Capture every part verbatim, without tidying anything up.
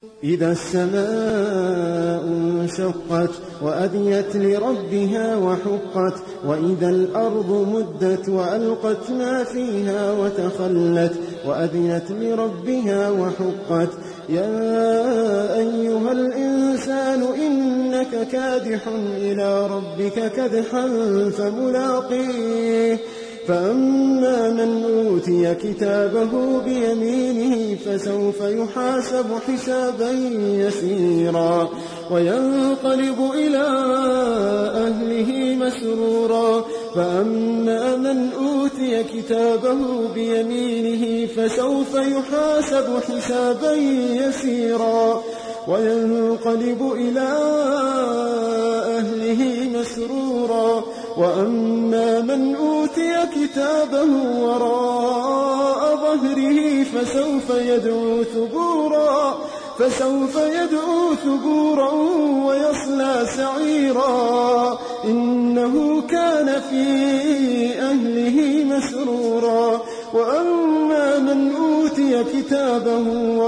إذا السماء انشقت وأذنت لربها وحقت وإذا الأرض مدت وألقت ما فيها وتخلت وأذنت لربها وحقت يا أيها الإنسان إنك كادح إلى ربك كدحا فملاقيه فأما من أوتي كتابه بيمينه فسوف يحاسب حسابا يسيرا وينقلب إلى أهله مسرورا فأما من أوتي كتابه بيمينه فسوف يحاسب حسابا يسيرا وينقلب إلى أهله مسرورا وأما من أوتي كتابه وراء ظهره فسوف يدعو ثبورا فسوف يدعو ثبورا ويصلى سعيرا إنه كان في أهله مسرورا وأما من أوتي كتابه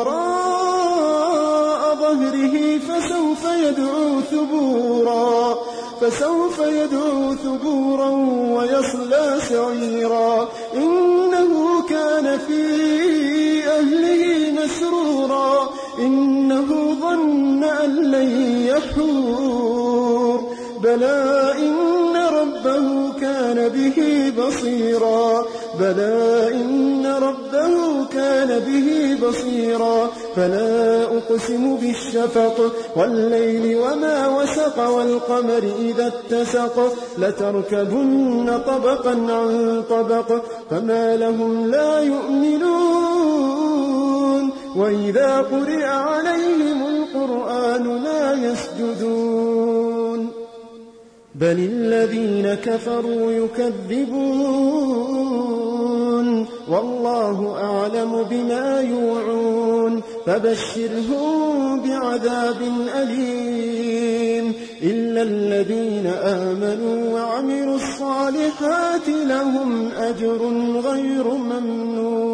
وراء ظهره فسوف يدعو ثبورا فسوف يدعو ثبورا ويصلى سعيرا إنه كان في أهله مسرورا إنه ظن أن لن يحور بلى إن ربه كان به بصيرا بلى إن ربه كان به بصيرا فلا أقسم بالشفق والليل وما وسق والقمر إذا اتسق لتركبن طبقا عن طبق فما لهم لا يؤمنون وإذا قرئ عليهم القرآن لا يسجدون بل الذين كفروا يكذبون والله أعلم بما يوعون فبشرهم بعذاب أليم إلا الذين آمنوا وعملوا الصالحات لهم أجر غير ممنون